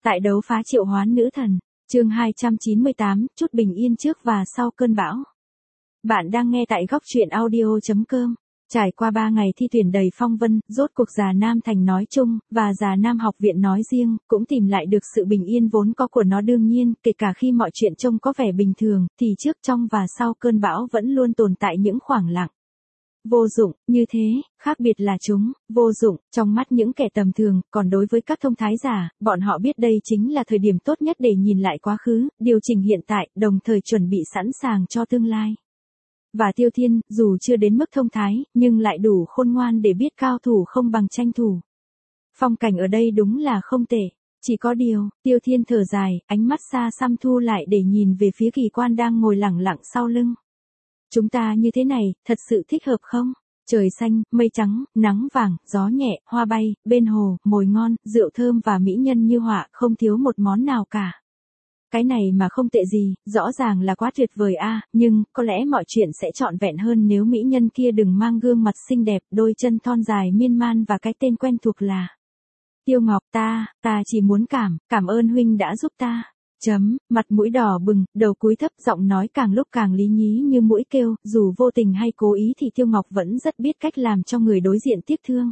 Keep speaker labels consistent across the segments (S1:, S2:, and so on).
S1: Tại đấu phá triệu hoán nữ thần, chương 298, chút bình yên trước và sau cơn bão. Bạn đang nghe tại góc truyện audio.com. Trải qua 3 ngày thi tuyển đầy phong vân, rốt cuộc Già Nam Thành nói chung, và Già Nam học viện nói riêng, cũng tìm lại được sự bình yên vốn có của nó đương nhiên, kể cả khi mọi chuyện trông có vẻ bình thường, thì trước trong và sau cơn bão vẫn luôn tồn tại những khoảng lặng. Vô dụng, như thế, khác biệt là chúng, vô dụng, trong mắt những kẻ tầm thường, còn đối với các thông thái giả, bọn họ biết đây chính là thời điểm tốt nhất để nhìn lại quá khứ, điều chỉnh hiện tại, đồng thời chuẩn bị sẵn sàng cho tương lai. Và Tiêu Thiên, dù chưa đến mức thông thái, nhưng lại đủ khôn ngoan để biết cao thủ không bằng tranh thủ. Phong cảnh ở đây đúng là không tệ. Chỉ có điều, Tiêu Thiên thở dài, ánh mắt xa xăm thu lại để nhìn về phía Kỳ Quan đang ngồi lẳng lặng sau lưng. Chúng ta như thế này, thật sự thích hợp không? Trời xanh, mây trắng, nắng vàng, gió nhẹ, hoa bay, bên hồ, mồi ngon, rượu thơm và mỹ nhân như họa, không thiếu một món nào cả. Cái này mà không tệ gì, rõ ràng là quá tuyệt vời a, nhưng, có lẽ mọi chuyện sẽ trọn vẹn hơn nếu mỹ nhân kia đừng mang gương mặt xinh đẹp, đôi chân thon dài miên man và cái tên quen thuộc là Tiêu Ngọc. Ta chỉ muốn cảm ơn huynh đã giúp ta. Mặt mũi đỏ bừng, đầu cúi thấp, giọng nói càng lúc càng lý nhí như mũi kêu, dù vô tình hay cố ý thì Tiêu Ngọc vẫn rất biết cách làm cho người đối diện tiếc thương.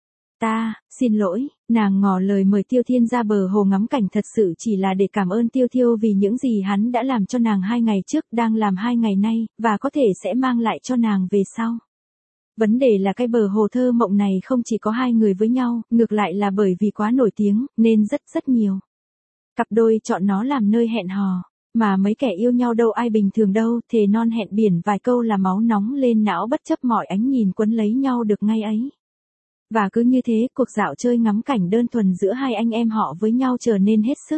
S1: Xin lỗi, nàng ngỏ lời mời Tiêu Thiên ra bờ hồ ngắm cảnh thật sự chỉ là để cảm ơn Tiêu Thiêu vì những gì hắn đã làm cho nàng 2 ngày trước, đang làm 2 ngày nay, và có thể sẽ mang lại cho nàng về sau. Vấn đề là cái bờ hồ thơ mộng này không chỉ có 2 người với nhau, ngược lại là bởi vì quá nổi tiếng, nên rất nhiều cặp đôi chọn nó làm nơi hẹn hò, mà mấy kẻ yêu nhau đâu ai bình thường đâu, thề non hẹn biển vài câu là máu nóng lên não bất chấp mọi ánh nhìn quấn lấy nhau được ngay ấy. Và cứ như thế, cuộc dạo chơi ngắm cảnh đơn thuần giữa 2 anh em họ với nhau trở nên hết sức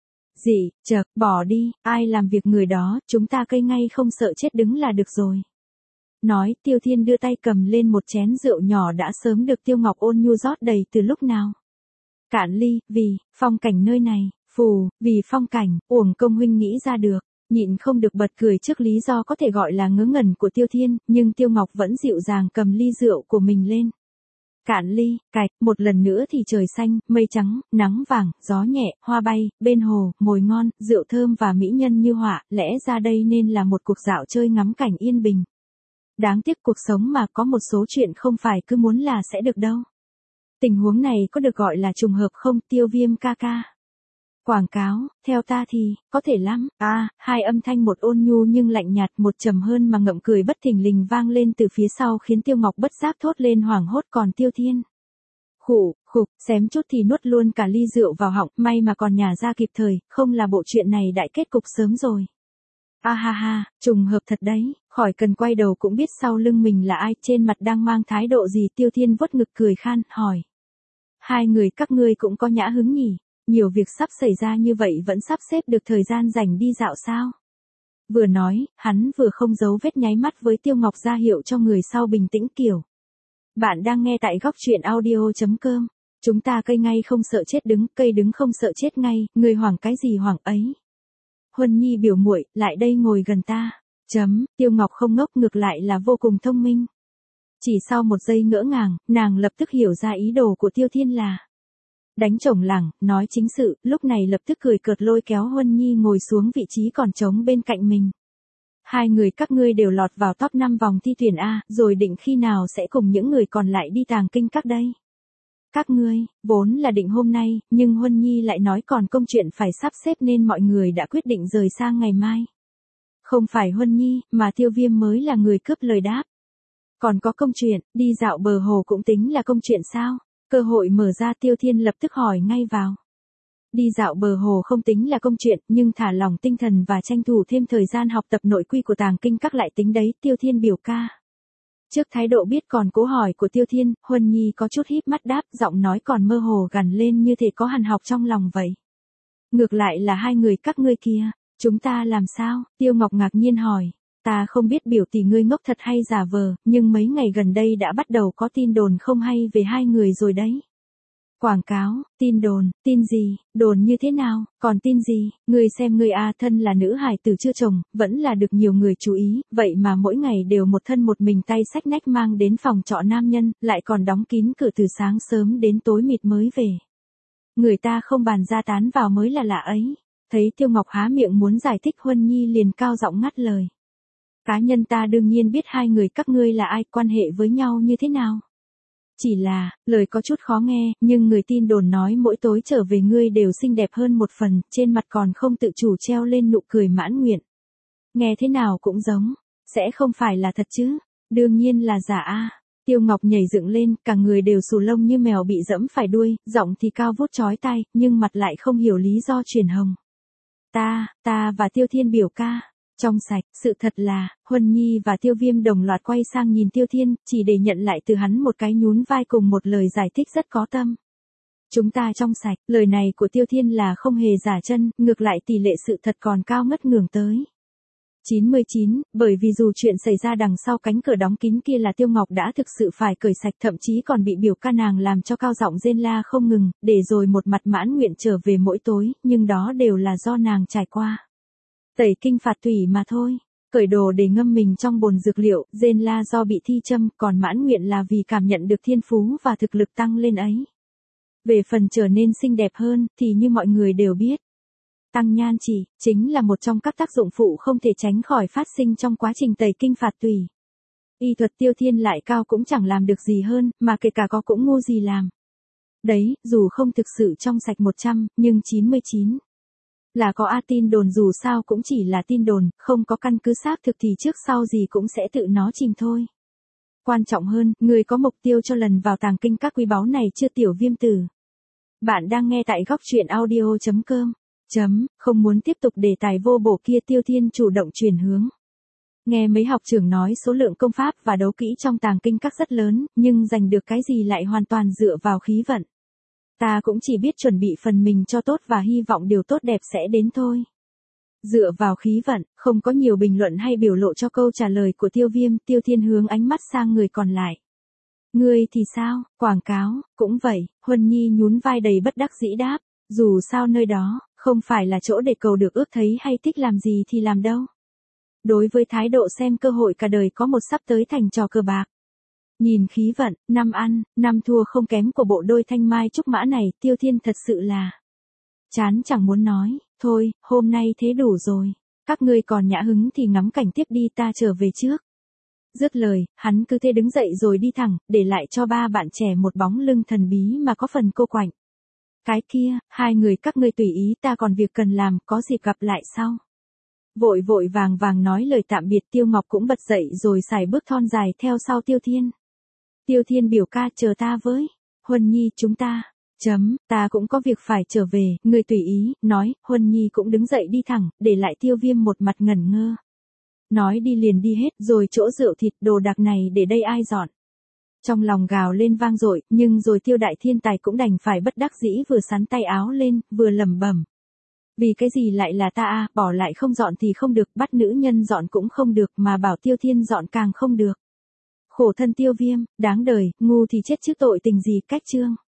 S1: bỏ đi, ai làm việc người đó, chúng ta cây ngay không sợ chết đứng là được rồi. Nói, Tiêu Thiên đưa tay cầm lên một chén rượu nhỏ đã sớm được Tiêu Ngọc ôn nhu rót đầy từ lúc nào. Cạn ly, vì phong cảnh nơi này, vì phong cảnh, uổng công huynh nghĩ ra được. Nhịn không được bật cười trước lý do có thể gọi là ngớ ngẩn của Tiêu Thiên, nhưng Tiêu Ngọc vẫn dịu dàng cầm ly rượu của mình lên. Cạn ly, một lần nữa thì trời xanh, mây trắng, nắng vàng, gió nhẹ, hoa bay, bên hồ, mồi ngon, rượu thơm và mỹ nhân như họa, lẽ ra đây nên là một cuộc dạo chơi ngắm cảnh yên bình. Đáng tiếc cuộc sống mà có một số chuyện không phải cứ muốn là sẽ được đâu. Tình huống này có được gọi là trùng hợp không, Tiêu Viêm ca ca? Quảng cáo, theo ta thì, có thể lắm. 2 âm thanh, một ôn nhu nhưng lạnh nhạt, một trầm hơn mà ngậm cười bất thình lình vang lên từ phía sau khiến Tiêu Ngọc bất giác thốt lên hoảng hốt, còn Tiêu Thiên khục, xém chút thì nuốt luôn cả ly rượu vào họng, may mà còn nhả ra kịp thời, không là bộ chuyện này đại kết cục sớm rồi. Trùng hợp thật đấy, khỏi cần quay đầu cũng biết sau lưng mình là ai, trên mặt đang mang thái độ gì. Tiêu Thiên vuốt ngực cười khan, hỏi. 2 người các ngươi cũng có nhã hứng nhỉ, nhiều việc sắp xảy ra như vậy vẫn sắp xếp được thời gian rảnh đi dạo sao? Vừa nói, hắn vừa không giấu vết nháy mắt với Tiêu Ngọc ra hiệu cho người sau bình tĩnh kiểu. Bạn đang nghe tại góc truyện audio.com, chúng ta cây ngay không sợ chết đứng, cây đứng không sợ chết ngay, người hoảng cái gì hoảng ấy. Huân Nhi biểu muội, lại đây ngồi gần ta. Tiêu Ngọc không ngốc, ngược lại là vô cùng thông minh. Chỉ sau một giây ngỡ ngàng, nàng lập tức hiểu ra ý đồ của Tiêu Thiên là đánh chổng lảng, nói chính sự, lúc này lập tức cười cợt lôi kéo Huân Nhi ngồi xuống vị trí còn trống bên cạnh mình. 2 người các ngươi đều lọt vào top 5 vòng thi tuyển A, rồi định khi nào sẽ cùng những người còn lại đi Tàng Kinh Các đây? Các ngươi, vốn là định hôm nay, nhưng Huân Nhi lại nói còn công chuyện phải sắp xếp nên mọi người đã quyết định rời sang ngày mai. Không phải Huân Nhi, mà Tiêu Viêm mới là người cướp lời đáp. Còn có công chuyện, đi dạo bờ hồ cũng tính là công chuyện sao? Cơ hội mở ra, Tiêu Thiên lập tức hỏi ngay vào. Đi dạo bờ hồ không tính là công chuyện, nhưng thả lỏng tinh thần và tranh thủ thêm thời gian học tập nội quy của Tàng Kinh Các lại tính đấy, Tiêu Thiên biểu ca. Trước thái độ biết còn cố hỏi của Tiêu Thiên, Huân Nhi có chút híp mắt đáp, giọng nói còn mơ hồ gằn lên như thể có hằn học trong lòng vậy. Ngược lại là 2 người các ngươi kia, chúng ta làm sao? Tiêu Ngọc ngạc nhiên hỏi. Ta không biết biểu tỷ ngươi ngốc thật hay giả vờ, nhưng mấy ngày gần đây đã bắt đầu có tin đồn không hay về 2 người rồi đấy. Quảng cáo, tin đồn, tin gì, đồn như thế nào, còn tin gì, ngươi xem ngươi thân là nữ hài tử chưa chồng, vẫn là được nhiều người chú ý, vậy mà mỗi ngày đều một thân một mình tay xách nách mang đến phòng trọ nam nhân, lại còn đóng kín cửa từ sáng sớm đến tối mịt mới về. Người ta không bàn ra tán vào mới là lạ ấy. Thấy Tiêu Ngọc há miệng muốn giải thích, Huân Nhi liền cao giọng ngắt lời. Cá nhân ta đương nhiên biết hai người các ngươi là ai, quan hệ với nhau như thế nào. Chỉ là, lời có chút khó nghe, nhưng người tin đồn nói mỗi tối trở về ngươi đều xinh đẹp hơn một phần, trên mặt còn không tự chủ treo lên nụ cười mãn nguyện. Nghe thế nào cũng giống, sẽ không phải là thật chứ, đương nhiên là giả a. Tiêu Ngọc nhảy dựng lên, cả người đều xù lông như mèo bị dẫm phải đuôi, giọng thì cao vút chói tai, nhưng mặt lại không hiểu lý do chuyển hồng. Ta và Tiêu Thiên biểu ca, trong sạch, sự thật là, Huân Nhi và Tiêu Viêm đồng loạt quay sang nhìn Tiêu Thiên, chỉ để nhận lại từ hắn một cái nhún vai cùng một lời giải thích rất có tâm. Chúng ta trong sạch, lời này của Tiêu Thiên là không hề giả chân, ngược lại tỷ lệ sự thật còn cao ngất ngưởng tới 99, bởi vì dù chuyện xảy ra đằng sau cánh cửa đóng kín kia là Tiêu Ngọc đã thực sự phải cởi sạch, thậm chí còn bị biểu ca nàng làm cho cao giọng rên la không ngừng, để rồi một mặt mãn nguyện trở về mỗi tối, nhưng đó đều là do nàng trải qua tẩy kinh phạt tủy mà thôi. Cởi đồ để ngâm mình trong bồn dược liệu, rên la do bị thi châm, còn mãn nguyện là vì cảm nhận được thiên phú và thực lực tăng lên ấy. Về phần trở nên xinh đẹp hơn, thì như mọi người đều biết, tăng nhan chỉ, chính là một trong các tác dụng phụ không thể tránh khỏi phát sinh trong quá trình tẩy kinh phạt tủy. Y thuật Tiêu Thiên lại cao cũng chẳng làm được gì hơn, mà kể cả có cũng ngu gì làm. Đấy, dù không thực sự trong sạch 100, nhưng 99. Là có tin đồn dù sao cũng chỉ là tin đồn, không có căn cứ xác thực thì trước sau gì cũng sẽ tự nó chìm thôi. Quan trọng hơn, người có mục tiêu cho lần vào tàng kinh các quý báu này chưa, Tiểu Viêm tử? Bạn đang nghe tại góc truyện audio.com. Không muốn tiếp tục đề tài vô bổ kia, Tiêu Thiên chủ động chuyển hướng. Nghe mấy học trưởng nói số lượng công pháp và đấu kỹ trong tàng kinh các rất lớn, nhưng giành được cái gì lại hoàn toàn dựa vào khí vận. Ta cũng chỉ biết chuẩn bị phần mình cho tốt và hy vọng điều tốt đẹp sẽ đến thôi. Dựa vào khí vận, không có nhiều bình luận hay biểu lộ cho câu trả lời của Tiêu Viêm. Tiêu Thiên hướng ánh mắt sang người còn lại. Ngươi thì sao, quảng cáo, cũng vậy. Huân Nhi nhún vai đầy bất đắc dĩ đáp, dù sao nơi đó, không phải là chỗ để cầu được ước thấy hay thích làm gì thì làm đâu. Đối với thái độ xem cơ hội cả đời có một sắp tới thành trò cờ bạc. Nhìn khí vận, năm ăn, năm thua không kém của bộ đôi thanh mai trúc mã này, Tiêu Thiên thật sự là chán chẳng muốn nói. Thôi, hôm nay thế đủ rồi. Các ngươi còn nhã hứng thì ngắm cảnh tiếp đi, ta trở về trước. Dứt lời, hắn cứ thế đứng dậy rồi đi thẳng, để lại cho ba bạn trẻ một bóng lưng thần bí mà có phần cô quạnh. Cái kia, hai người các ngươi tùy ý, ta còn việc cần làm, có dịp gặp lại sau. Vội vội vàng vàng nói lời tạm biệt, Tiêu Ngọc cũng bật dậy rồi sải bước thon dài theo sau Tiêu Thiên. Tiêu Thiên biểu ca, chờ ta với. Huân Nhi, chúng ta. Ta cũng có việc phải trở về, người tùy ý, nói. Huân Nhi cũng đứng dậy đi thẳng, để lại Tiêu Viêm một mặt ngẩn ngơ. Nói đi liền đi hết, rồi chỗ rượu thịt đồ đạc này để đây ai dọn. Trong lòng gào lên vang dội, nhưng rồi Tiêu đại thiên tài cũng đành phải bất đắc dĩ, vừa sắn tay áo lên, vừa lẩm bẩm. Vì cái gì lại là ta, bỏ lại không dọn thì không được, bắt nữ nhân dọn cũng không được, mà bảo Tiêu Thiên dọn càng không được. Khổ thân Tiêu Viêm, đáng đời, ngu thì chết chứ tội tình gì. Cách chương